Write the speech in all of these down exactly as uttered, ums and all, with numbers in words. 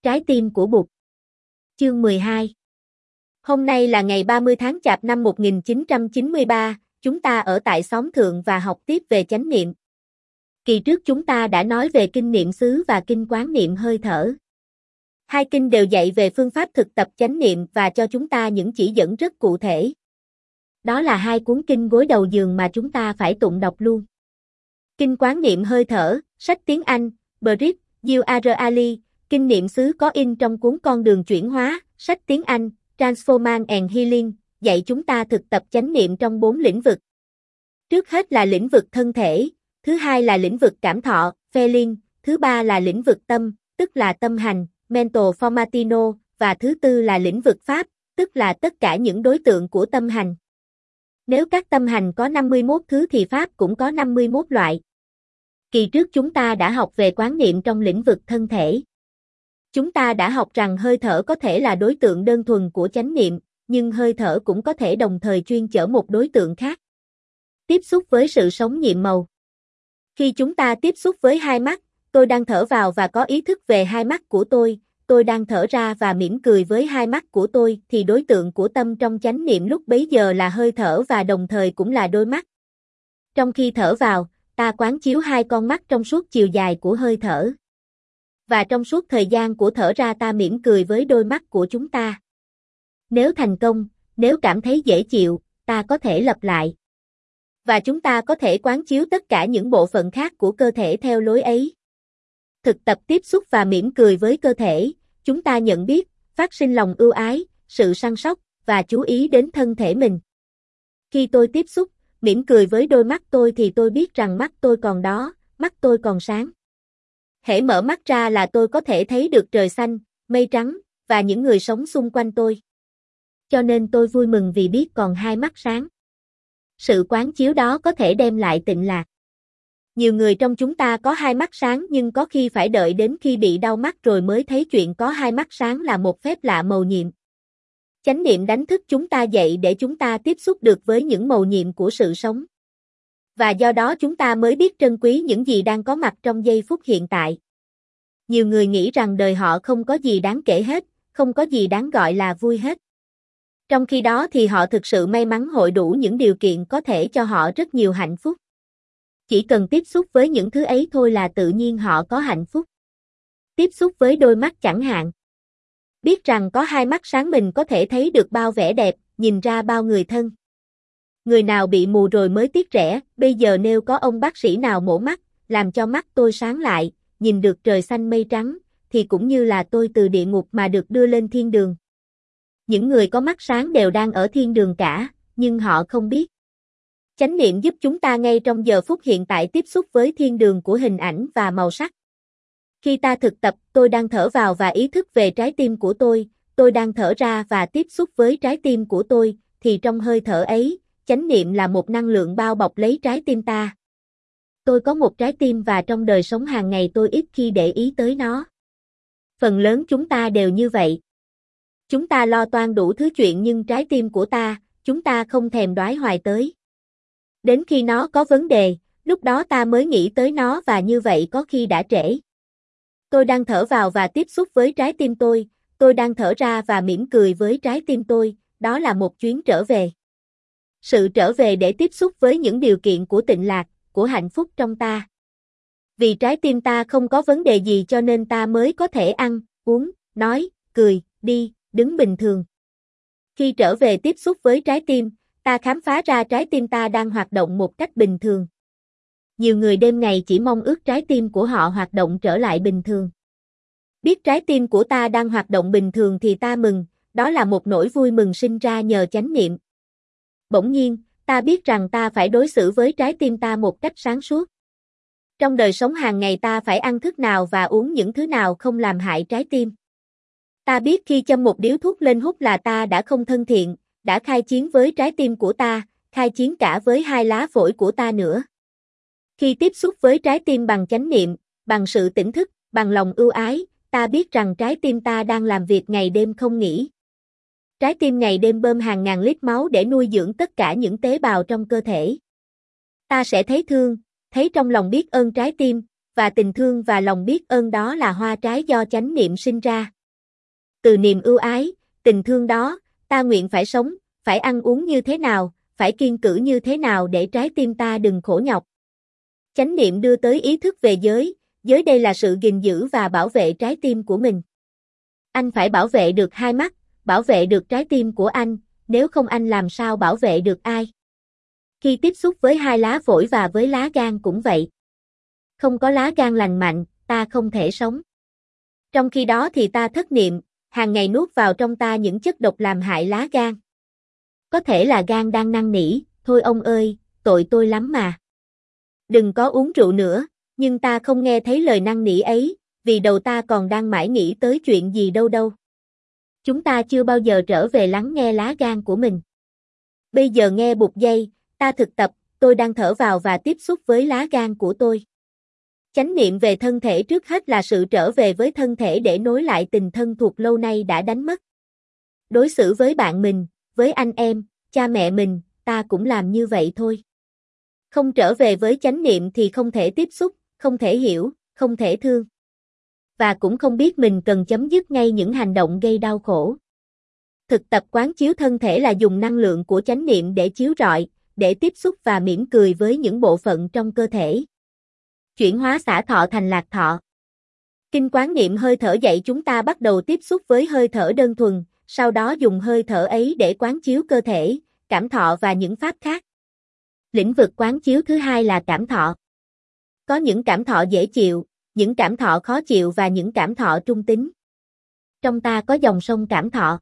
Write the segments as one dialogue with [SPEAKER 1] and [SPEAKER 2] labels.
[SPEAKER 1] Trái tim của Bụt. Chương mười hai. Hôm nay là ngày ba mươi tháng Chạp năm một nghìn chín trăm chín mươi ba, chúng ta ở tại xóm thượng và học tiếp về chánh niệm. Kỳ trước chúng ta đã nói về kinh niệm xứ và kinh quán niệm hơi thở. Hai kinh đều dạy về phương pháp thực tập chánh niệm và cho chúng ta những chỉ dẫn rất cụ thể. Đó là hai cuốn kinh gối đầu giường mà chúng ta phải tụng đọc luôn. Kinh quán niệm hơi thở, sách tiếng Anh, Brit, Jill R. Ali, kinh niệm xứ có in trong cuốn Con đường chuyển hóa, sách tiếng Anh, Transformation and Healing, dạy chúng ta thực tập chánh niệm trong bốn lĩnh vực. Trước hết là lĩnh vực thân thể, thứ hai là lĩnh vực cảm thọ, feeling, thứ ba là lĩnh vực tâm, tức là tâm hành, mental formatino, và thứ tư là lĩnh vực pháp, tức là tất cả những đối tượng của tâm hành. Nếu các tâm hành có năm mươi mốt thứ thì pháp cũng có năm mươi mốt loại. Kỳ trước chúng ta đã học về quán niệm trong lĩnh vực thân thể. Chúng ta đã học rằng hơi thở có thể là đối tượng đơn thuần của chánh niệm, nhưng hơi thở cũng có thể đồng thời chuyên chở một đối tượng khác. Tiếp xúc với sự sống nhiệm màu. Khi chúng ta tiếp xúc với hai mắt, tôi đang thở vào và có ý thức về hai mắt của tôi, tôi đang thở ra và mỉm cười với hai mắt của tôi, thì đối tượng của tâm trong chánh niệm lúc bấy giờ là hơi thở và đồng thời cũng là đôi mắt. Trong khi thở vào, ta quán chiếu hai con mắt trong suốt chiều dài của hơi thở. Và trong suốt thời gian của thở ra ta mỉm cười với đôi mắt của chúng ta. Nếu thành công, nếu cảm thấy dễ chịu, ta có thể lặp lại. Và chúng ta có thể quán chiếu tất cả những bộ phận khác của cơ thể theo lối ấy. Thực tập tiếp xúc và mỉm cười với cơ thể, chúng ta nhận biết, phát sinh lòng ưu ái, sự săn sóc, và chú ý đến thân thể mình. Khi tôi tiếp xúc, mỉm cười với đôi mắt tôi thì tôi biết rằng mắt tôi còn đó, mắt tôi còn sáng. Hễ mở mắt ra là tôi có thể thấy được trời xanh, mây trắng, và những người sống xung quanh tôi. Cho nên tôi vui mừng vì biết còn hai mắt sáng. Sự quán chiếu đó có thể đem lại tịnh lạc. Nhiều người trong chúng ta có hai mắt sáng nhưng có khi phải đợi đến khi bị đau mắt rồi mới thấy chuyện có hai mắt sáng là một phép lạ mầu nhiệm. Chánh niệm đánh thức chúng ta dậy để chúng ta tiếp xúc được với những mầu nhiệm của sự sống. Và do đó chúng ta mới biết trân quý những gì đang có mặt trong giây phút hiện tại. Nhiều người nghĩ rằng đời họ không có gì đáng kể hết, không có gì đáng gọi là vui hết. Trong khi đó thì họ thực sự may mắn hội đủ những điều kiện có thể cho họ rất nhiều hạnh phúc. Chỉ cần tiếp xúc với những thứ ấy thôi là tự nhiên họ có hạnh phúc. Tiếp xúc với đôi mắt chẳng hạn. Biết rằng có hai mắt sáng mình có thể thấy được bao vẻ đẹp, nhìn ra bao người thân. Người nào bị mù rồi mới tiếc rẻ, bây giờ nếu có ông bác sĩ nào mổ mắt, làm cho mắt tôi sáng lại, nhìn được trời xanh mây trắng, thì cũng như là tôi từ địa ngục mà được đưa lên thiên đường. Những người có mắt sáng đều đang ở thiên đường cả, nhưng họ không biết. Chánh niệm giúp chúng ta ngay trong giờ phút hiện tại tiếp xúc với thiên đường của hình ảnh và màu sắc. Khi ta thực tập, tôi đang thở vào và ý thức về trái tim của tôi, tôi đang thở ra và tiếp xúc với trái tim của tôi, thì trong hơi thở ấy, chánh niệm là một năng lượng bao bọc lấy trái tim ta. Tôi có một trái tim và trong đời sống hàng ngày tôi ít khi để ý tới nó. Phần lớn chúng ta đều như vậy. Chúng ta lo toan đủ thứ chuyện nhưng trái tim của ta, chúng ta không thèm đoái hoài tới. Đến khi nó có vấn đề, lúc đó ta mới nghĩ tới nó và như vậy có khi đã trễ. Tôi đang thở vào và tiếp xúc với trái tim tôi, tôi đang thở ra và mỉm cười với trái tim tôi, đó là một chuyến trở về. Sự trở về để tiếp xúc với những điều kiện của tịnh lạc, của hạnh phúc trong ta. Vì trái tim ta không có vấn đề gì cho nên ta mới có thể ăn, uống, nói, cười, đi, đứng bình thường. Khi trở về tiếp xúc với trái tim, ta khám phá ra trái tim ta đang hoạt động một cách bình thường. Nhiều người đêm ngày chỉ mong ước trái tim của họ hoạt động trở lại bình thường. Biết trái tim của ta đang hoạt động bình thường thì ta mừng, đó là một nỗi vui mừng sinh ra nhờ chánh niệm. Bỗng nhiên, ta biết rằng ta phải đối xử với trái tim ta một cách sáng suốt. Trong đời sống hàng ngày ta phải ăn thức nào và uống những thứ nào không làm hại trái tim. Ta biết khi châm một điếu thuốc lên hút là ta đã không thân thiện, đã khai chiến với trái tim của ta, khai chiến cả với hai lá phổi của ta nữa. Khi tiếp xúc với trái tim bằng chánh niệm, bằng sự tỉnh thức, bằng lòng ưu ái, ta biết rằng trái tim ta đang làm việc ngày đêm không nghỉ. Trái tim ngày đêm bơm hàng ngàn lít máu để nuôi dưỡng tất cả những tế bào trong cơ thể. Ta sẽ thấy thương, thấy trong lòng biết ơn trái tim, và tình thương và lòng biết ơn đó là hoa trái do chánh niệm sinh ra. Từ niềm ưu ái, tình thương đó, ta nguyện phải sống, phải ăn uống như thế nào, phải kiêng cữ như thế nào để trái tim ta đừng khổ nhọc. Chánh niệm đưa tới ý thức về giới, giới đây là sự gìn giữ và bảo vệ trái tim của mình. Anh phải bảo vệ được hai mắt, bảo vệ được trái tim của anh, nếu không anh làm sao bảo vệ được ai. Khi tiếp xúc với hai lá phổi và với lá gan cũng vậy. Không có lá gan lành mạnh, ta không thể sống. Trong khi đó thì ta thất niệm, hàng ngày nuốt vào trong ta những chất độc làm hại lá gan. Có thể là gan đang năn nỉ, thôi ông ơi, tội tôi lắm mà. Đừng có uống rượu nữa, nhưng ta không nghe thấy lời năn nỉ ấy, vì đầu ta còn đang mãi nghĩ tới chuyện gì đâu đâu. Chúng ta chưa bao giờ trở về lắng nghe lá gan của mình. Bây giờ nghe buộc dây, ta thực tập, tôi đang thở vào và tiếp xúc với lá gan của tôi. Chánh niệm về thân thể trước hết là sự trở về với thân thể để nối lại tình thân thuộc lâu nay đã đánh mất. Đối xử với bạn mình, với anh em, cha mẹ mình, ta cũng làm như vậy thôi. Không trở về với chánh niệm thì không thể tiếp xúc, không thể hiểu, không thể thương. Và cũng không biết mình cần chấm dứt ngay những hành động gây đau khổ. Thực tập quán chiếu thân thể là dùng năng lượng của chánh niệm để chiếu rọi, để tiếp xúc và mỉm cười với những bộ phận trong cơ thể. Chuyển hóa xả thọ thành lạc thọ. Kinh quán niệm hơi thở dạy chúng ta bắt đầu tiếp xúc với hơi thở đơn thuần, sau đó dùng hơi thở ấy để quán chiếu cơ thể, cảm thọ và những pháp khác. Lĩnh vực quán chiếu thứ hai là cảm thọ. Có những cảm thọ dễ chịu, những cảm thọ khó chịu và những cảm thọ trung tính. Trong ta có dòng sông cảm thọ.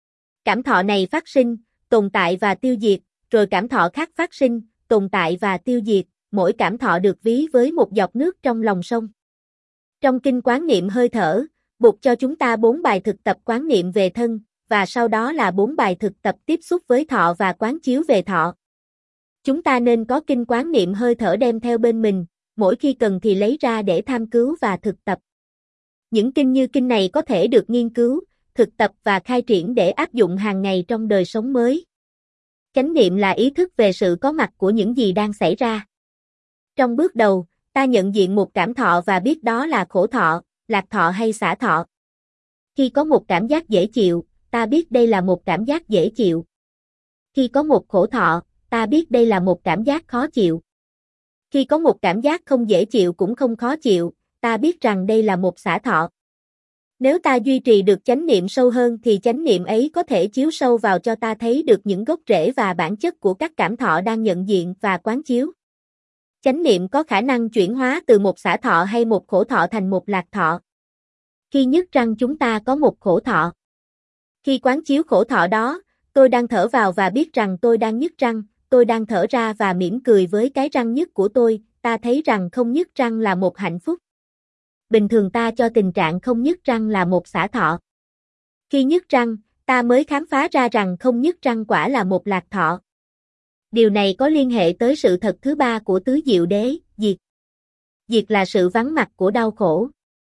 [SPEAKER 1] Cảm thọ này phát sinh, tồn tại và tiêu diệt, rồi cảm thọ khác phát sinh, tồn tại và tiêu diệt, mỗi cảm thọ được ví với một giọt nước trong lòng sông. Trong kinh quán niệm hơi thở, buộc cho chúng ta bốn bài thực tập quán niệm về thân, và sau đó là bốn bài thực tập tiếp xúc với thọ và quán chiếu về thọ. Chúng ta nên có kinh quán niệm hơi thở đem theo bên mình, mỗi khi cần thì lấy ra để tham cứu và thực tập. Những kinh như kinh này có thể được nghiên cứu, thực tập và khai triển để áp dụng hàng ngày trong đời sống mới. Chánh niệm là ý thức về sự có mặt của những gì đang xảy ra. Trong bước đầu, ta nhận diện một cảm thọ và biết đó là khổ thọ, lạc thọ hay xả thọ. Khi có một cảm giác dễ chịu, ta biết đây là một cảm giác dễ chịu. Khi có một khổ thọ, ta biết đây là một cảm giác khó chịu. Khi có một cảm giác không dễ chịu cũng không khó chịu, ta biết rằng đây là một xả thọ. Nếu ta duy trì được chánh niệm sâu hơn thì chánh niệm ấy có thể chiếu sâu vào cho ta thấy được những gốc rễ và bản chất của các cảm thọ đang nhận diện và quán chiếu. Chánh niệm có khả năng chuyển hóa từ một xả thọ hay một khổ thọ thành một lạc thọ. Khi nhức răng chúng ta có một khổ thọ. Khi quán chiếu khổ thọ đó, tôi đang thở vào và biết rằng tôi đang nhức răng, tôi đang thở ra và mỉm cười với cái răng nhức của tôi, ta thấy rằng không nhức răng là một hạnh phúc. Bình thường ta cho tình trạng không nhức răng là một xả thọ. Khi nhức răng, ta mới khám phá ra rằng không nhức răng quả là một lạc thọ. Điều này có liên hệ tới sự thật thứ ba của tứ diệu đế, diệt. Diệt là sự vắng mặt của đau khổ.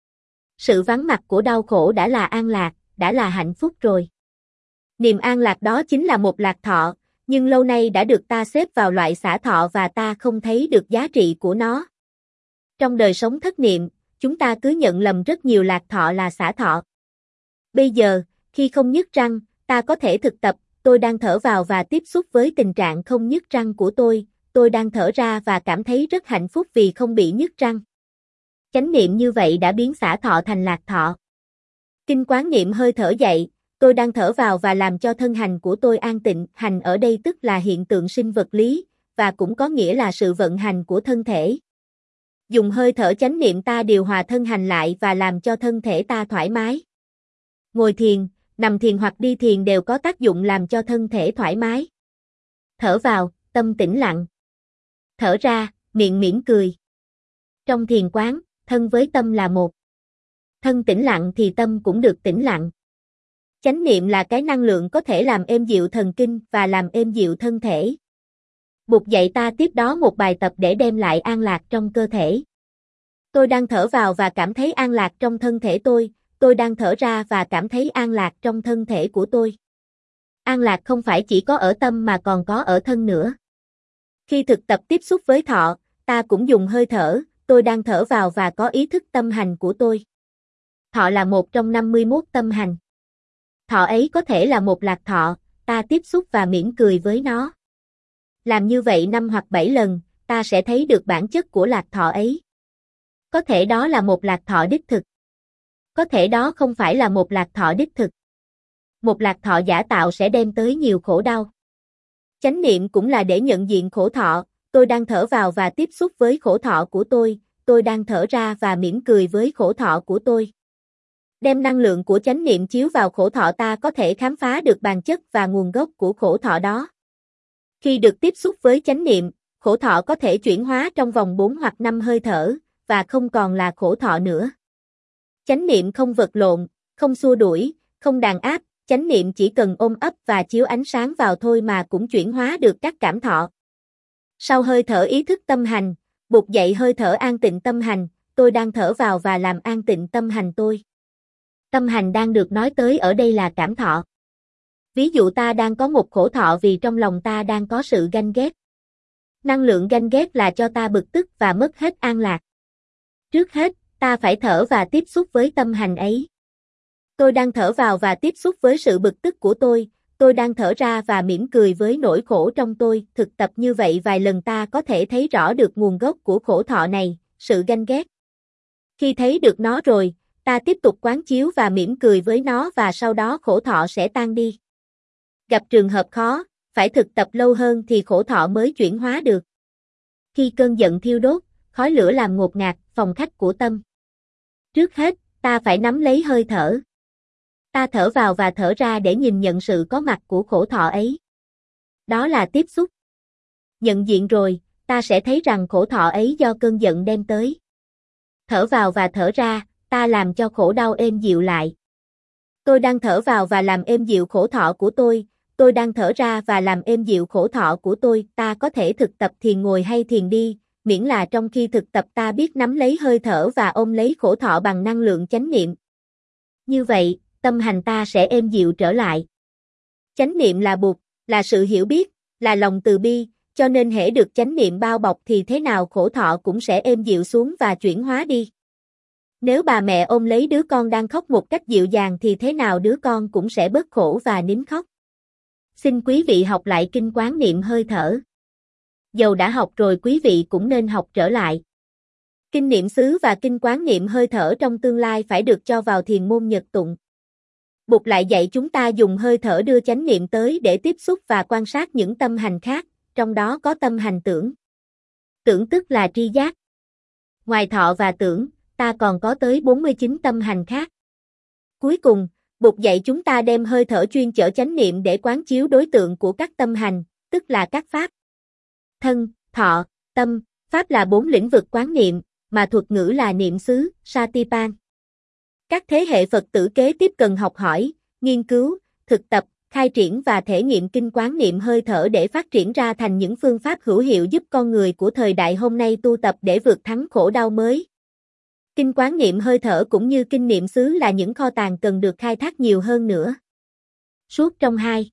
[SPEAKER 1] Sự vắng mặt của đau khổ đã là an lạc, đã là hạnh phúc rồi. Niềm an lạc đó chính là một lạc thọ, nhưng lâu nay đã được ta xếp vào loại xả thọ và ta không thấy được giá trị của nó. Trong đời sống thất niệm, chúng ta cứ nhận lầm rất nhiều lạc thọ là xả thọ. Bây giờ, khi không nhức răng, ta có thể thực tập, tôi đang thở vào và tiếp xúc với tình trạng không nhức răng của tôi, tôi đang thở ra và cảm thấy rất hạnh phúc vì không bị nhức răng. Chánh niệm như vậy đã biến xả thọ thành lạc thọ. Kinh quán niệm hơi thở dạy, tôi đang thở vào và làm cho thân hành của tôi an tịnh, hành ở đây tức là hiện tượng sinh vật lý, và cũng có nghĩa là sự vận hành của thân thể. Dùng hơi thở chánh niệm ta điều hòa thân hành lại và làm cho thân thể ta thoải mái. Ngồi thiền, nằm thiền hoặc đi thiền đều có tác dụng làm cho thân thể thoải mái. Thở vào, tâm tĩnh lặng. Thở ra, miệng mỉm cười. Trong thiền quán, thân với tâm là một. Thân tĩnh lặng thì tâm cũng được tĩnh lặng. Chánh niệm là cái năng lượng có thể làm êm dịu thần kinh và làm êm dịu thân thể. Buộc dạy ta tiếp đó một bài tập để đem lại an lạc trong cơ thể. Tôi đang thở vào và cảm thấy an lạc trong thân thể tôi, tôi đang thở ra và cảm thấy an lạc trong thân thể của tôi. An lạc không phải chỉ có ở tâm mà còn có ở thân nữa. Khi thực tập tiếp xúc với thọ, ta cũng dùng hơi thở, tôi đang thở vào và có ý thức tâm hành của tôi. Thọ là một trong năm mươi mốt tâm hành. Thọ ấy có thể là một lạc thọ, ta tiếp xúc và mỉm cười với nó. Làm như vậy năm hoặc bảy lần, ta sẽ thấy được bản chất của lạc thọ ấy. Có thể đó là một lạc thọ đích thực. Có thể đó không phải là một lạc thọ đích thực. Một lạc thọ giả tạo sẽ đem tới nhiều khổ đau. Chánh niệm cũng là để nhận diện khổ thọ, tôi đang thở vào và tiếp xúc với khổ thọ của tôi, tôi đang thở ra và mỉm cười với khổ thọ của tôi. Đem năng lượng của chánh niệm chiếu vào khổ thọ, ta có thể khám phá được bản chất và nguồn gốc của khổ thọ đó. Khi được tiếp xúc với chánh niệm, khổ thọ có thể chuyển hóa trong vòng bốn hoặc năm hơi thở, và không còn là khổ thọ nữa. Chánh niệm không vật lộn, không xua đuổi, không đàn áp, chánh niệm chỉ cần ôm ấp và chiếu ánh sáng vào thôi mà cũng chuyển hóa được các cảm thọ. Sau hơi thở ý thức tâm hành, buộc dậy hơi thở an tịnh tâm hành, tôi đang thở vào và làm an tịnh tâm hành tôi. Tâm hành đang được nói tới ở đây là cảm thọ. Ví dụ ta đang có một khổ thọ vì trong lòng ta đang có sự ganh ghét. Năng lượng ganh ghét là cho ta bực tức và mất hết an lạc. Trước hết, ta phải thở và tiếp xúc với tâm hành ấy. Tôi đang thở vào và tiếp xúc với sự bực tức của tôi, tôi đang thở ra và mỉm cười với nỗi khổ trong tôi. Thực tập như vậy vài lần ta có thể thấy rõ được nguồn gốc của khổ thọ này, sự ganh ghét. Khi thấy được nó rồi, ta tiếp tục quán chiếu và mỉm cười với nó và sau đó khổ thọ sẽ tan đi. Gặp trường hợp khó, phải thực tập lâu hơn thì khổ thọ mới chuyển hóa được. Khi cơn giận thiêu đốt, khói lửa làm ngột ngạt phòng khách của tâm. Trước hết, ta phải nắm lấy hơi thở. Ta thở vào và thở ra để nhìn nhận sự có mặt của khổ thọ ấy. Đó là tiếp xúc. Nhận diện rồi, ta sẽ thấy rằng khổ thọ ấy do cơn giận đem tới. Thở vào và thở ra, ta làm cho khổ đau êm dịu lại. Tôi đang thở vào và làm êm dịu khổ thọ của tôi, tôi đang thở ra và làm êm dịu khổ thọ của tôi. Ta có thể thực tập thiền ngồi hay thiền đi, miễn là trong khi thực tập ta biết nắm lấy hơi thở và ôm lấy khổ thọ bằng năng lượng chánh niệm. Như vậy, tâm hành ta sẽ êm dịu trở lại. Chánh niệm là buộc, là sự hiểu biết, là lòng từ bi, cho nên hễ được chánh niệm bao bọc thì thế nào khổ thọ cũng sẽ êm dịu xuống và chuyển hóa đi. Nếu bà mẹ ôm lấy đứa con đang khóc một cách dịu dàng thì thế nào đứa con cũng sẽ bớt khổ và nín khóc. Xin quý vị học lại kinh quán niệm hơi thở. Dầu đã học rồi quý vị cũng nên học trở lại. Kinh niệm xứ và kinh quán niệm hơi thở trong tương lai phải được cho vào thiền môn nhật tụng. Buộc lại dạy chúng ta dùng hơi thở đưa chánh niệm tới để tiếp xúc và quan sát những tâm hành khác, trong đó có tâm hành tưởng. Tưởng tức là tri giác. Ngoài thọ và tưởng, ta còn có tới bốn mươi chín tâm hành khác. Cuối cùng, buộc dạy chúng ta đem hơi thở chuyên chở chánh niệm để quán chiếu đối tượng của các tâm hành, tức là các pháp. Thân, thọ, tâm, pháp là bốn lĩnh vực quán niệm, mà thuật ngữ là niệm xứ, Satipan. Các thế hệ Phật tử kế tiếp cần học hỏi, nghiên cứu, thực tập, khai triển và thể nghiệm kinh quán niệm hơi thở để phát triển ra thành những phương pháp hữu hiệu giúp con người của thời đại hôm nay tu tập để vượt thắng khổ đau mới. Kinh quán niệm hơi thở cũng như kinh niệm xứ là những kho tàng cần được khai thác nhiều hơn nữa. Suốt trong hai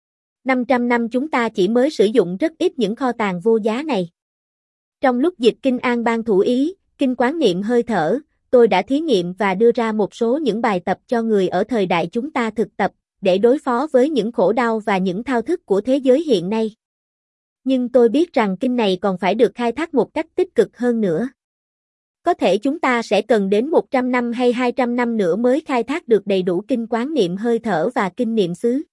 [SPEAKER 1] năm trăm năm chúng ta chỉ mới sử dụng rất ít những kho tàng vô giá này. Trong lúc dịch kinh An Bang Thủ Ý, kinh quán niệm hơi thở, tôi đã thí nghiệm và đưa ra một số những bài tập cho người ở thời đại chúng ta thực tập, để đối phó với những khổ đau và những thao thức của thế giới hiện nay. Nhưng tôi biết rằng kinh này còn phải được khai thác một cách tích cực hơn nữa. Có thể chúng ta sẽ cần đến một trăm năm hay hai trăm năm nữa mới khai thác được đầy đủ kinh quán niệm hơi thở và kinh niệm xứ.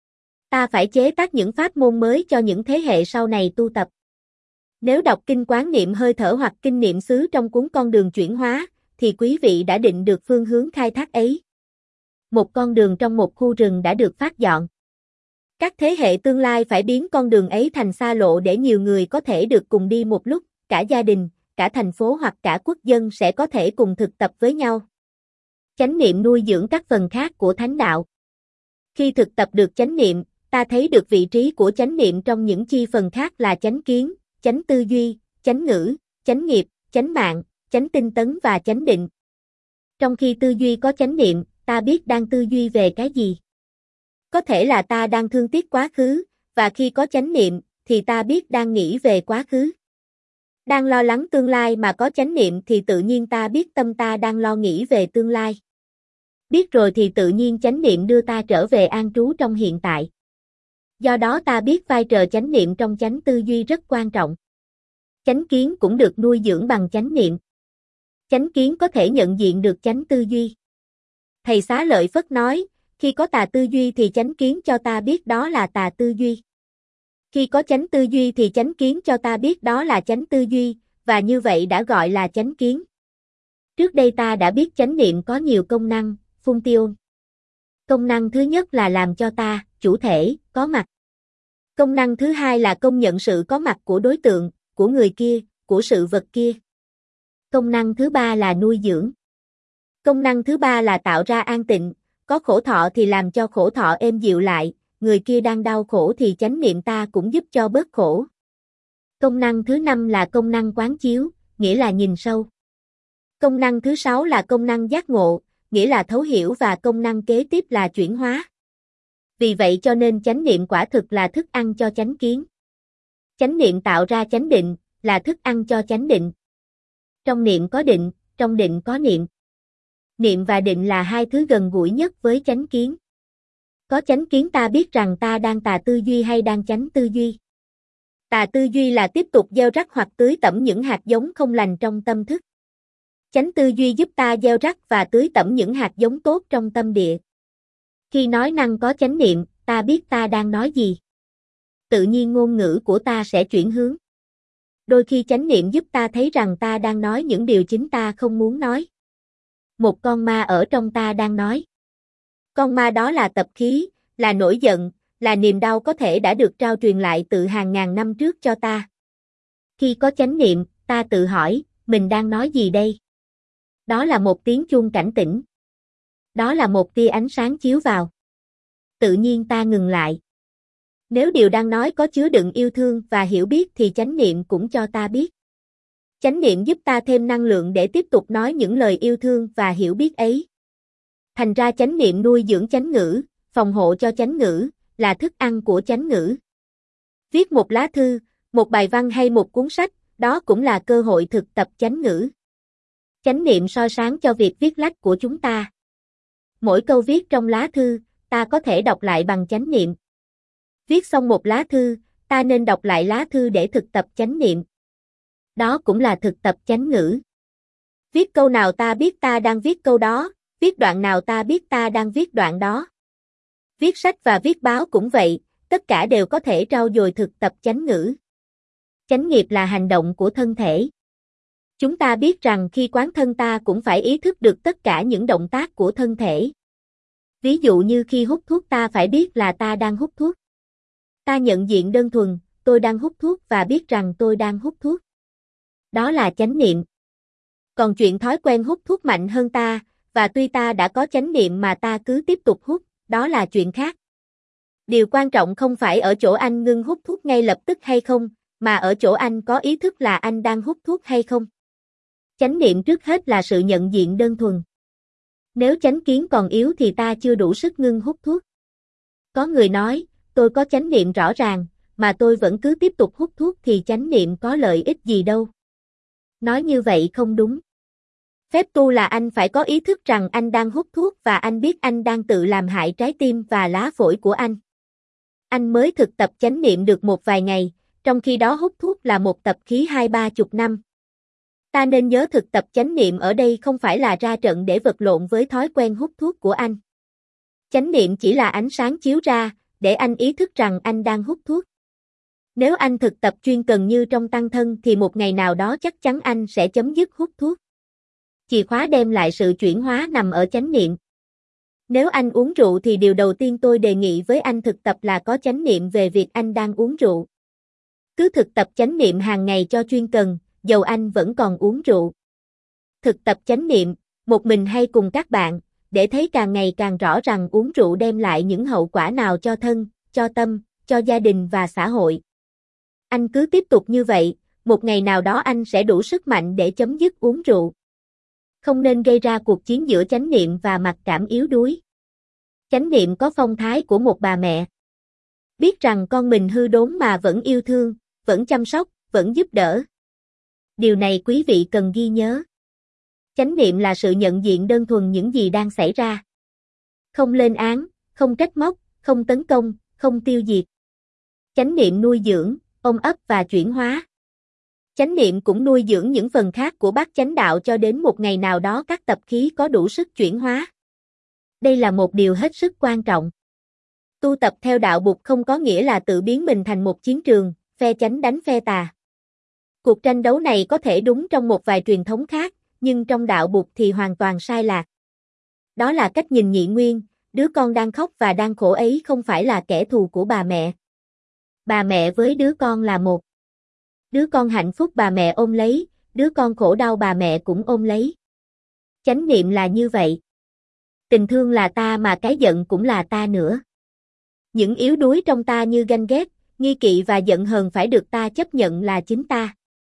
[SPEAKER 1] Ta phải chế tác những pháp môn mới cho những thế hệ sau này tu tập. Nếu đọc kinh quán niệm hơi thở hoặc kinh niệm xứ trong cuốn Con đường chuyển hóa, thì quý vị đã định được phương hướng khai thác ấy. Một con đường trong một khu rừng đã được phát dọn. Các thế hệ tương lai phải biến con đường ấy thành xa lộ để nhiều người có thể được cùng đi một lúc, cả gia đình, cả thành phố hoặc cả quốc dân sẽ có thể cùng thực tập với nhau. Chánh niệm nuôi dưỡng các phần khác của thánh đạo. Khi thực tập được chánh niệm, ta thấy được vị trí của chánh niệm trong những chi phần khác là chánh kiến, chánh tư duy, chánh ngữ, chánh nghiệp, chánh mạng, chánh tinh tấn và chánh định. Trong khi tư duy có chánh niệm, ta biết đang tư duy về cái gì. Có thể là ta đang thương tiếc quá khứ, và khi có chánh niệm, thì ta biết đang nghĩ về quá khứ. Đang lo lắng tương lai mà có chánh niệm thì tự nhiên ta biết tâm ta đang lo nghĩ về tương lai. Biết rồi thì tự nhiên chánh niệm đưa ta trở về an trú trong hiện tại. Do đó ta biết vai trò chánh niệm trong chánh tư duy rất quan trọng. Chánh kiến cũng được nuôi dưỡng bằng chánh niệm. Chánh kiến có thể nhận diện được chánh tư duy. Thầy Xá Lợi Phất nói, khi có tà tư duy thì chánh kiến cho ta biết đó là tà tư duy. Khi có chánh tư duy thì chánh kiến cho ta biết đó là chánh tư duy, và như vậy đã gọi là chánh kiến. Trước đây ta đã biết chánh niệm có nhiều công năng, phun tiêu. Công năng thứ nhất là làm cho ta, chủ thể, có mặt. Công năng thứ hai là công nhận sự có mặt của đối tượng, của người kia, của sự vật kia. Công năng thứ ba là nuôi dưỡng. Công năng thứ ba là tạo ra an tịnh, có khổ thọ thì làm cho khổ thọ êm dịu lại, người kia đang đau khổ thì chánh niệm ta cũng giúp cho bớt khổ. Công năng thứ năm là công năng quán chiếu, nghĩa là nhìn sâu. Công năng thứ sáu là công năng giác ngộ, nghĩa là thấu hiểu, và công năng kế tiếp là chuyển hóa. Vì vậy cho nên chánh niệm quả thực là thức ăn cho chánh kiến. Chánh niệm tạo ra chánh định, là thức ăn cho chánh định. Trong niệm có định, trong định có niệm. Niệm và định là hai thứ gần gũi nhất với chánh kiến. Có chánh kiến ta biết rằng ta đang tà tư duy hay đang chánh tư duy. Tà tư duy là tiếp tục gieo rắc hoặc tưới tẩm những hạt giống không lành trong tâm thức. Chánh tư duy giúp ta gieo rắc và tưới tẩm những hạt giống tốt trong tâm địa. Khi nói năng có chánh niệm, ta biết ta đang nói gì. Tự nhiên ngôn ngữ của ta sẽ chuyển hướng. Đôi khi chánh niệm giúp ta thấy rằng ta đang nói những điều chính ta không muốn nói. Một con ma ở trong ta đang nói. Con ma đó là tập khí, là nổi giận, là niềm đau có thể đã được trao truyền lại từ hàng ngàn năm trước cho ta. Khi có chánh niệm, ta tự hỏi, mình đang nói gì đây? Đó là một tiếng chuông cảnh tỉnh. Đó là một tia ánh sáng chiếu vào. Tự nhiên ta ngừng lại. Nếu điều đang nói có chứa đựng yêu thương và hiểu biết thì chánh niệm cũng cho ta biết. Chánh niệm giúp ta thêm năng lượng để tiếp tục nói những lời yêu thương và hiểu biết ấy. Thành ra chánh niệm nuôi dưỡng chánh ngữ, phòng hộ cho chánh ngữ, là thức ăn của chánh ngữ. Viết một lá thư, một bài văn hay một cuốn sách, đó cũng là cơ hội thực tập chánh ngữ. Chánh niệm soi sáng cho việc viết lách của chúng ta. Mỗi câu viết trong lá thư, ta có thể đọc lại bằng chánh niệm. Viết xong một lá thư, ta nên đọc lại lá thư để thực tập chánh niệm. Đó cũng là thực tập chánh ngữ. Viết câu nào ta biết ta đang viết câu đó, viết đoạn nào ta biết ta đang viết đoạn đó. Viết sách và viết báo cũng vậy, tất cả đều có thể trau dồi thực tập chánh ngữ. Chánh nghiệp là hành động của thân thể. Chúng ta biết rằng khi quán thân ta cũng phải ý thức được tất cả những động tác của thân thể. Ví dụ như khi hút thuốc ta phải biết là ta đang hút thuốc. Ta nhận diện đơn thuần, tôi đang hút thuốc và biết rằng tôi đang hút thuốc. Đó là chánh niệm. Còn chuyện thói quen hút thuốc mạnh hơn ta, và tuy ta đã có chánh niệm mà ta cứ tiếp tục hút, đó là chuyện khác. Điều quan trọng không phải ở chỗ anh ngưng hút thuốc ngay lập tức hay không, mà ở chỗ anh có ý thức là anh đang hút thuốc hay không. Chánh niệm trước hết là sự nhận diện đơn thuần. Nếu chánh kiến còn yếu thì ta chưa đủ sức ngưng hút thuốc. Có người nói, tôi có chánh niệm rõ ràng, mà tôi vẫn cứ tiếp tục hút thuốc thì chánh niệm có lợi ích gì đâu. Nói như vậy không đúng. Phép tu là anh phải có ý thức rằng anh đang hút thuốc và anh biết anh đang tự làm hại trái tim và lá phổi của anh. Anh mới thực tập chánh niệm được một vài ngày, trong khi đó hút thuốc là một tập khí hai ba chục năm. Ta nên nhớ thực tập chánh niệm ở đây không phải là ra trận để vật lộn với thói quen hút thuốc của anh. Chánh niệm chỉ là ánh sáng chiếu ra, để anh ý thức rằng anh đang hút thuốc. Nếu anh thực tập chuyên cần như trong tăng thân thì một ngày nào đó chắc chắn anh sẽ chấm dứt hút thuốc. Chìa khóa đem lại sự chuyển hóa nằm ở chánh niệm. Nếu anh uống rượu thì điều đầu tiên tôi đề nghị với anh thực tập là có chánh niệm về việc anh đang uống rượu. Cứ thực tập chánh niệm hàng ngày cho chuyên cần, dầu anh vẫn còn uống rượu. Thực tập chánh niệm, một mình hay cùng các bạn, để thấy càng ngày càng rõ rằng uống rượu đem lại những hậu quả nào cho thân, cho tâm, cho gia đình và xã hội. Anh cứ tiếp tục như vậy, một ngày nào đó anh sẽ đủ sức mạnh để chấm dứt uống rượu. Không nên gây ra cuộc chiến giữa chánh niệm và mặc cảm yếu đuối. Chánh niệm có phong thái của một bà mẹ. Biết rằng con mình hư đốn mà vẫn yêu thương, vẫn chăm sóc, vẫn giúp đỡ. Điều này quý vị cần ghi nhớ. Chánh niệm là sự nhận diện đơn thuần những gì đang xảy ra. Không lên án, không trách móc, không tấn công, không tiêu diệt. Chánh niệm nuôi dưỡng, ôm ấp và chuyển hóa. Chánh niệm cũng nuôi dưỡng những phần khác của bát chánh đạo cho đến một ngày nào đó các tập khí có đủ sức chuyển hóa. Đây là một điều hết sức quan trọng. Tu tập theo đạo Bụt không có nghĩa là tự biến mình thành một chiến trường, phe chánh đánh phe tà. Cuộc tranh đấu này có thể đúng trong một vài truyền thống khác, nhưng trong đạo Bụt thì hoàn toàn sai lạc. Đó là cách nhìn nhị nguyên, đứa con đang khóc và đang khổ ấy không phải là kẻ thù của bà mẹ. Bà mẹ với đứa con là một. Đứa con hạnh phúc bà mẹ ôm lấy, đứa con khổ đau bà mẹ cũng ôm lấy. Chánh niệm là như vậy. Tình thương là ta mà cái giận cũng là ta nữa. Những yếu đuối trong ta như ganh ghét, nghi kỵ và giận hờn phải được ta chấp nhận là chính ta.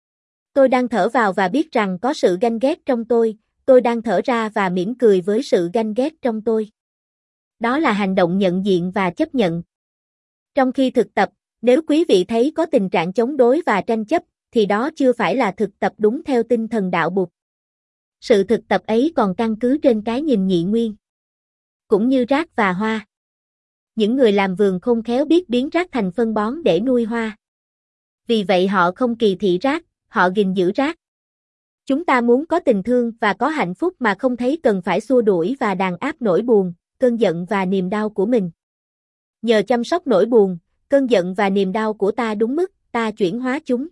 [SPEAKER 1] Tôi đang thở vào và biết rằng có sự ganh ghét trong tôi, tôi đang thở ra và mỉm cười với sự ganh ghét trong tôi. Đó là hành động nhận diện và chấp nhận. Trong khi thực tập, nếu quý vị thấy có tình trạng chống đối và tranh chấp, thì đó chưa phải là thực tập đúng theo tinh thần đạo Bụt. Sự thực tập ấy còn căn cứ trên cái nhìn nhị nguyên. Cũng như rác và hoa. Những người làm vườn khôn khéo biết biến rác thành phân bón để nuôi hoa. Vì vậy họ không kỳ thị rác, họ gìn giữ rác. Chúng ta muốn có tình thương và có hạnh phúc mà không thấy cần phải xua đuổi và đàn áp nỗi buồn, cơn giận và niềm đau của mình. Nhờ chăm sóc nỗi buồn, cơn giận và niềm đau của ta đúng mức, ta chuyển hóa chúng.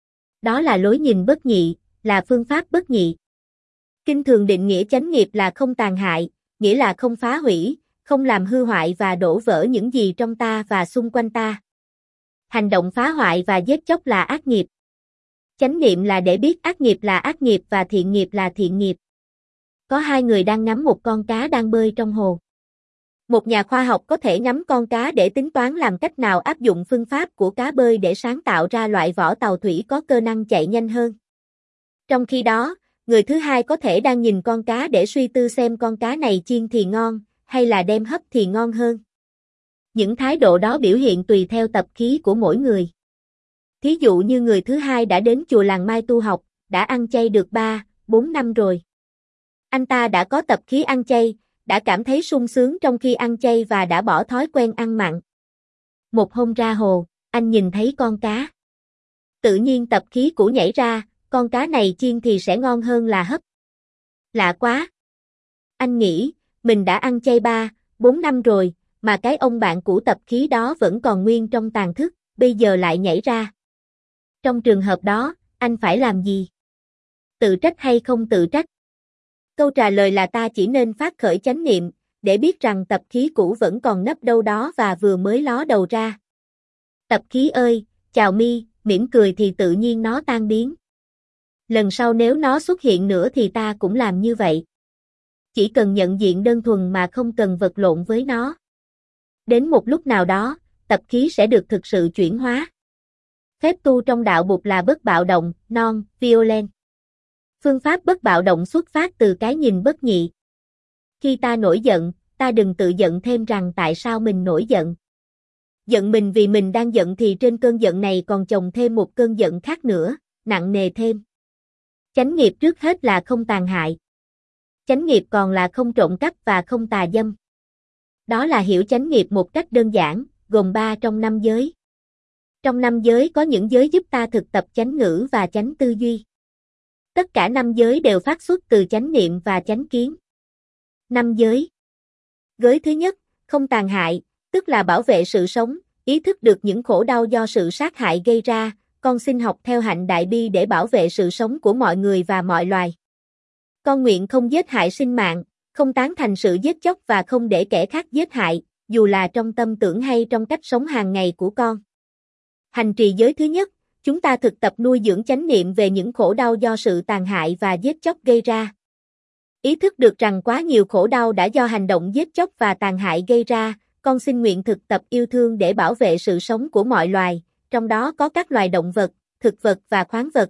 [SPEAKER 1] Đó là lối nhìn bất nhị, là phương pháp bất nhị. Kinh thường định nghĩa chánh nghiệp là không tàn hại, nghĩa là không phá hủy, không làm hư hoại và đổ vỡ những gì trong ta và xung quanh ta. Hành động phá hoại và giết chóc là ác nghiệp. Chánh niệm là để biết ác nghiệp là ác nghiệp và thiện nghiệp là thiện nghiệp. Có hai người đang ngắm một con cá đang bơi trong hồ. Một nhà khoa học có thể ngắm con cá để tính toán làm cách nào áp dụng phương pháp của cá bơi để sáng tạo ra loại vỏ tàu thủy có cơ năng chạy nhanh hơn. Trong khi đó, người thứ hai có thể đang nhìn con cá để suy tư xem con cá này chiên thì ngon, hay là đem hấp thì ngon hơn. Những thái độ đó biểu hiện tùy theo tập khí của mỗi người. Thí dụ như người thứ hai đã đến chùa Làng Mai tu học, đã ăn chay được ba, bốn năm rồi. Anh ta đã có tập khí ăn chay, đã cảm thấy sung sướng trong khi ăn chay và đã bỏ thói quen ăn mặn. Một hôm ra hồ, anh nhìn thấy con cá. Tự nhiên tập khí cũ nhảy ra, con cá này chiên thì sẽ ngon hơn là hấp. Lạ quá. Anh nghĩ, mình đã ăn chay ba, bốn năm rồi, mà cái ông bạn cũ tập khí đó vẫn còn nguyên trong tàn thức, bây giờ lại nhảy ra. Trong trường hợp đó, anh phải làm gì? Tự trách hay không tự trách? Câu trả lời là ta chỉ nên phát khởi chánh niệm, để biết rằng tập khí cũ vẫn còn nấp đâu đó và vừa mới ló đầu ra. Tập khí ơi, chào mi, mỉm cười thì tự nhiên nó tan biến. Lần sau nếu nó xuất hiện nữa thì ta cũng làm như vậy. Chỉ cần nhận diện đơn thuần mà không cần vật lộn với nó. Đến một lúc nào đó, tập khí sẽ được thực sự chuyển hóa. Phép tu trong đạo Bụt là bất bạo động, non-violent. Phương pháp bất bạo động xuất phát từ cái nhìn bất nhị. Khi ta nổi giận, ta đừng tự giận thêm rằng tại sao mình nổi giận. Giận mình vì mình đang giận thì trên cơn giận này còn chồng thêm một cơn giận khác nữa, nặng nề thêm. Chánh nghiệp trước hết là không tàn hại. Chánh nghiệp còn là không trộm cắp và không tà dâm. Đó là hiểu chánh nghiệp một cách đơn giản, gồm ba trong năm giới. Trong năm giới có những giới giúp ta thực tập chánh ngữ và chánh tư duy. Tất cả năm giới đều phát xuất từ chánh niệm và chánh kiến. Năm giới. Giới thứ nhất, không tàn hại, tức là bảo vệ sự sống, ý thức được những khổ đau do sự sát hại gây ra, con xin học theo hạnh đại bi để bảo vệ sự sống của mọi người và mọi loài. Con nguyện không giết hại sinh mạng, không tán thành sự giết chóc và không để kẻ khác giết hại, dù là trong tâm tưởng hay trong cách sống hàng ngày của con. Hành trì giới thứ nhất, chúng ta thực tập nuôi dưỡng chánh niệm về những khổ đau do sự tàn hại và giết chóc gây ra. Ý thức được rằng quá nhiều khổ đau đã do hành động giết chóc và tàn hại gây ra, con xin nguyện thực tập yêu thương để bảo vệ sự sống của mọi loài, trong đó có các loài động vật, thực vật và khoáng vật.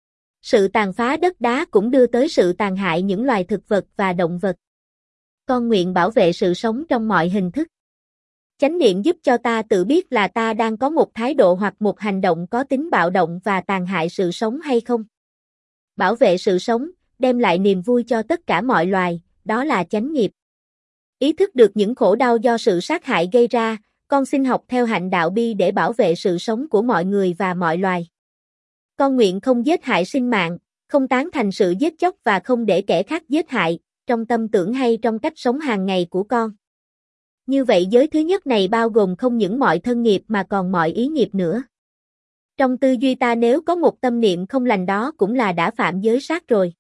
[SPEAKER 1] Sự tàn phá đất đá cũng đưa tới sự tàn hại những loài thực vật và động vật. Con nguyện bảo vệ sự sống trong mọi hình thức. Chánh niệm giúp cho ta tự biết là ta đang có một thái độ hoặc một hành động có tính bạo động và tàn hại sự sống hay không. bảo vệ sự sống, đem lại niềm vui cho tất cả mọi loài, đó là chánh nghiệp. Ý thức được những khổ đau do sự sát hại gây ra, con xin học theo hạnh đạo bi để bảo vệ sự sống của mọi người và mọi loài. Con nguyện không giết hại sinh mạng, không tán thành sự giết chóc và không để kẻ khác giết hại, trong tâm tưởng hay trong cách sống hàng ngày của con. Như vậy giới thứ nhất này bao gồm không những mọi thân nghiệp mà còn mọi ý nghiệp nữa. Trong tư duy ta nếu có một tâm niệm không lành đó cũng là đã phạm giới sát rồi.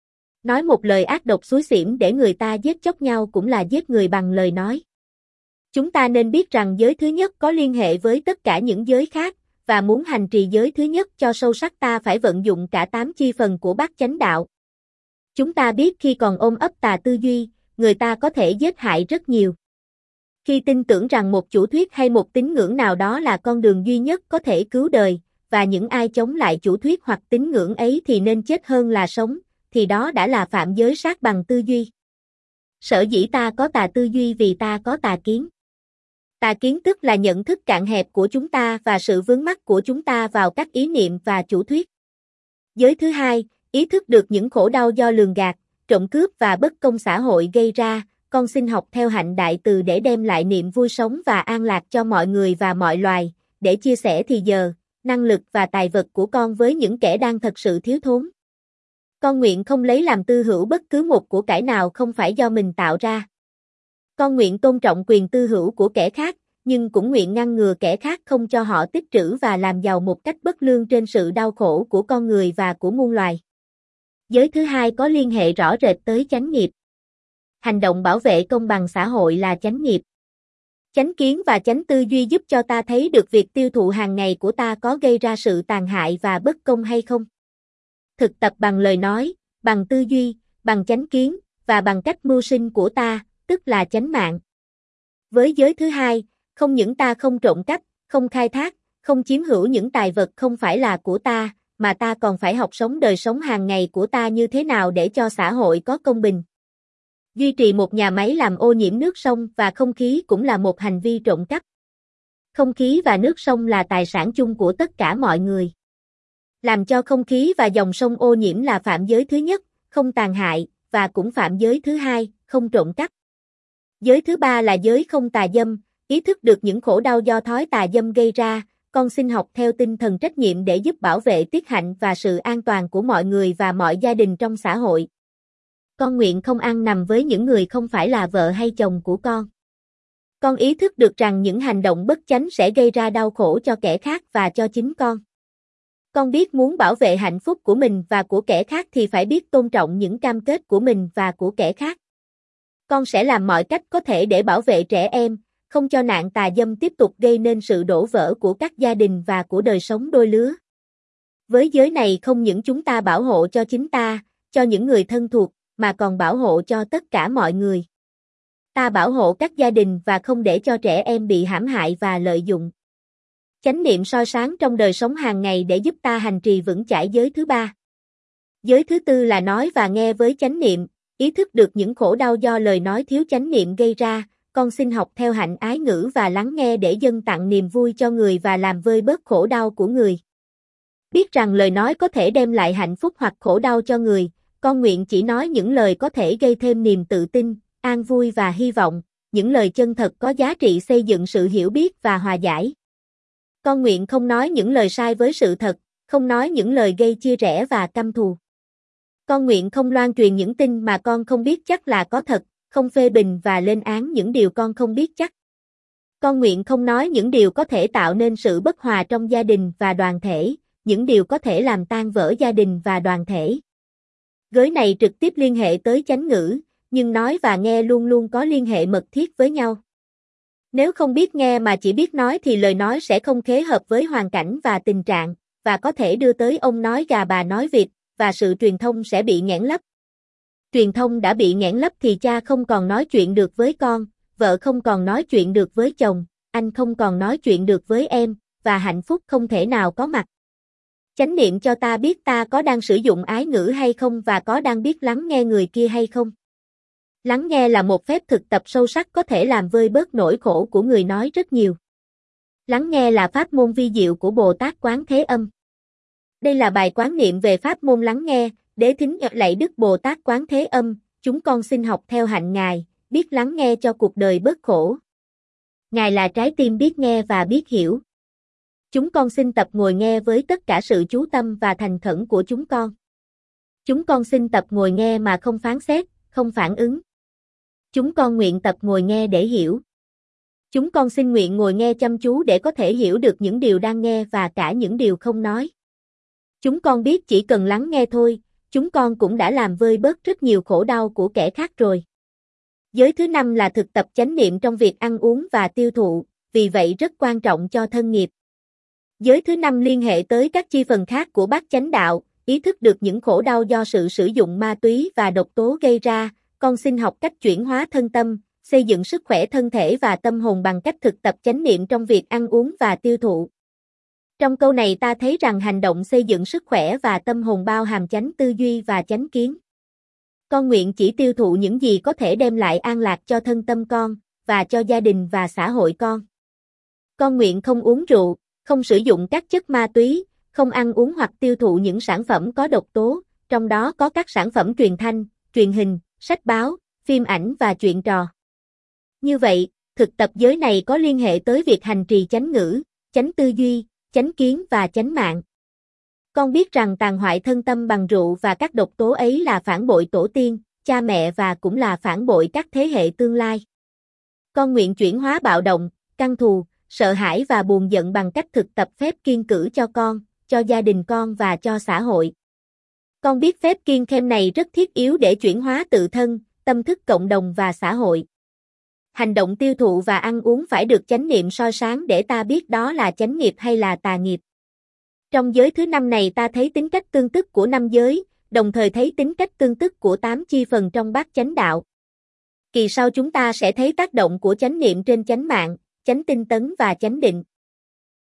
[SPEAKER 1] Nói một lời ác độc xúi xỉm để người ta giết chóc nhau cũng là giết người bằng lời nói. Chúng ta nên biết rằng giới thứ nhất có liên hệ với tất cả những giới khác, và muốn hành trì giới thứ nhất cho sâu sắc ta phải vận dụng cả tám chi phần của bát chánh đạo. Chúng ta biết khi còn ôm ấp tà tư duy, người ta có thể giết hại rất nhiều. Khi tin tưởng rằng một chủ thuyết hay một tín ngưỡng nào đó là con đường duy nhất có thể cứu đời, và những ai chống lại chủ thuyết hoặc tín ngưỡng ấy thì nên chết hơn là sống, thì đó đã là phạm giới sát bằng tư duy. Sở dĩ ta có tà tư duy vì ta có tà kiến. Tà kiến tức là nhận thức cạn hẹp của chúng ta và sự vướng mắc của chúng ta vào các ý niệm và chủ thuyết. Giới thứ hai, ý thức được những khổ đau do lường gạt, trộm cướp và bất công xã hội gây ra, con xin học theo hạnh đại từ để đem lại niềm vui sống và an lạc cho mọi người và mọi loài, để chia sẻ thì giờ, năng lực và tài vật của con với những kẻ đang thật sự thiếu thốn. Con nguyện không lấy làm tư hữu bất cứ một của cải nào không phải do mình tạo ra. Con nguyện tôn trọng quyền tư hữu của kẻ khác, nhưng cũng nguyện ngăn ngừa kẻ khác không cho họ tích trữ và làm giàu một cách bất lương trên sự đau khổ của con người và của muôn loài. Giới thứ hai có liên hệ rõ rệt tới chánh nghiệp. Hành động bảo vệ công bằng xã hội là chánh nghiệp. Chánh kiến và chánh tư duy giúp cho ta thấy được việc tiêu thụ hàng ngày của ta có gây ra sự tàn hại và bất công hay không. Thực tập bằng lời nói, bằng tư duy, bằng chánh kiến, và bằng cách mưu sinh của ta, tức là chánh mạng. Với giới thứ hai, không những ta không trộm cắp, không khai thác, không chiếm hữu những tài vật không phải là của ta, mà ta còn phải học sống đời sống hàng ngày của ta như thế nào để cho xã hội có công bình. Duy trì một nhà máy làm ô nhiễm nước sông và không khí cũng là một hành vi trộm cắp. Không khí và nước sông là tài sản chung của tất cả mọi người. Làm cho không khí và dòng sông ô nhiễm là phạm giới thứ nhất, không tàn hại, và cũng phạm giới thứ hai, không trộm cắp. Giới thứ ba là giới không tà dâm, ý thức được những khổ đau do thói tà dâm gây ra, con xin học theo tinh thần trách nhiệm để giúp bảo vệ tiết hạnh và sự an toàn của mọi người và mọi gia đình trong xã hội. Con nguyện không ăn nằm với những người không phải là vợ hay chồng của con. Con ý thức được rằng những hành động bất chánh sẽ gây ra đau khổ cho kẻ khác và cho chính con. Con biết muốn bảo vệ hạnh phúc của mình và của kẻ khác thì phải biết tôn trọng những cam kết của mình và của kẻ khác. Con sẽ làm mọi cách có thể để bảo vệ trẻ em, không cho nạn tà dâm tiếp tục gây nên sự đổ vỡ của các gia đình và của đời sống đôi lứa. Với giới này không những chúng ta bảo hộ cho chính ta, cho những người thân thuộc, mà còn bảo hộ cho tất cả mọi người. Ta bảo hộ các gia đình và không để cho trẻ em bị hãm hại và lợi dụng. Chánh niệm soi sáng trong đời sống hàng ngày để giúp ta hành trì vững chãi giới thứ ba. Giới thứ tư là nói và nghe với chánh niệm, ý thức được những khổ đau do lời nói thiếu chánh niệm gây ra, con xin học theo hạnh ái ngữ và lắng nghe để dâng tặng niềm vui cho người và làm vơi bớt khổ đau của người. Biết rằng lời nói có thể đem lại hạnh phúc hoặc khổ đau cho người, con nguyện chỉ nói những lời có thể gây thêm niềm tự tin, an vui và hy vọng, những lời chân thật có giá trị xây dựng sự hiểu biết và hòa giải. Con nguyện không nói những lời sai với sự thật, không nói những lời gây chia rẽ và căm thù. Con nguyện không loan truyền những tin mà con không biết chắc là có thật, không phê bình và lên án những điều con không biết chắc. Con nguyện không nói những điều có thể tạo nên sự bất hòa trong gia đình và đoàn thể, những điều có thể làm tan vỡ gia đình và đoàn thể. Giới này trực tiếp liên hệ tới chánh ngữ, nhưng nói và nghe luôn luôn có liên hệ mật thiết với nhau. Nếu không biết nghe mà chỉ biết nói thì lời nói sẽ không khế hợp với hoàn cảnh và tình trạng, và có thể đưa tới ông nói gà bà nói vịt, và sự truyền thông sẽ bị nghẽn lấp. Truyền thông đã bị nghẽn lấp thì cha không còn nói chuyện được với con, vợ không còn nói chuyện được với chồng, anh không còn nói chuyện được với em, và hạnh phúc không thể nào có mặt. Chánh niệm cho ta biết ta có đang sử dụng ái ngữ hay không và có đang biết lắng nghe người kia hay không. Lắng nghe là một phép thực tập sâu sắc có thể làm vơi bớt nỗi khổ của người nói rất nhiều. Lắng nghe là pháp môn vi diệu của Bồ Tát Quán Thế Âm. Đây là bài quán niệm về pháp môn lắng nghe, Đế thính lạy Đức Bồ Tát Quán Thế Âm, chúng con xin học theo hạnh Ngài, biết lắng nghe cho cuộc đời bớt khổ. Ngài là trái tim biết nghe và biết hiểu. Chúng con xin tập ngồi nghe với tất cả sự chú tâm và thành khẩn của chúng con. Chúng con xin tập ngồi nghe mà không phán xét, không phản ứng. Chúng con nguyện tập ngồi nghe để hiểu. Chúng con xin nguyện ngồi nghe chăm chú để có thể hiểu được những điều đang nghe và cả những điều không nói. Chúng con biết chỉ cần lắng nghe thôi, chúng con cũng đã làm vơi bớt rất nhiều khổ đau của kẻ khác rồi. Giới thứ năm là thực tập chánh niệm trong việc ăn uống và tiêu thụ, vì vậy rất quan trọng cho thân nghiệp. Giới thứ năm liên hệ tới các chi phần khác của bát chánh đạo, ý thức được những khổ đau do sự sử dụng ma túy và độc tố gây ra, con xin học cách chuyển hóa thân tâm, xây dựng sức khỏe thân thể và tâm hồn bằng cách thực tập chánh niệm trong việc ăn uống và tiêu thụ. Trong câu này ta thấy rằng hành động xây dựng sức khỏe và tâm hồn bao hàm chánh tư duy và chánh kiến. Con nguyện chỉ tiêu thụ những gì có thể đem lại an lạc cho thân tâm con, và cho gia đình và xã hội con. Con nguyện không uống rượu, không sử dụng các chất ma túy, không ăn uống hoặc tiêu thụ những sản phẩm có độc tố, trong đó có các sản phẩm truyền thanh, truyền hình, sách báo, phim ảnh và truyện trò. Như vậy, thực tập giới này có liên hệ tới việc hành trì chánh ngữ, chánh tư duy, chánh kiến và chánh mạng. Con biết rằng tàn hoại thân tâm bằng rượu và các độc tố ấy là phản bội tổ tiên, cha mẹ và cũng là phản bội các thế hệ tương lai. Con nguyện chuyển hóa bạo động, căm thù, sợ hãi và buồn giận bằng cách thực tập phép kiêng cữ cho con, cho gia đình con và cho xã hội. Con biết phép kiêng khem này rất thiết yếu để chuyển hóa tự thân, tâm thức cộng đồng và xã hội. Hành động tiêu thụ và ăn uống phải được chánh niệm soi sáng để ta biết đó là chánh nghiệp hay là tà nghiệp. Trong giới thứ năm này ta thấy tính cách tương tức của năm giới, đồng thời thấy tính cách tương tức của tám chi phần trong bát chánh đạo. Kỳ sau chúng ta sẽ thấy tác động của chánh niệm trên chánh mạng, chánh tinh tấn và chánh định.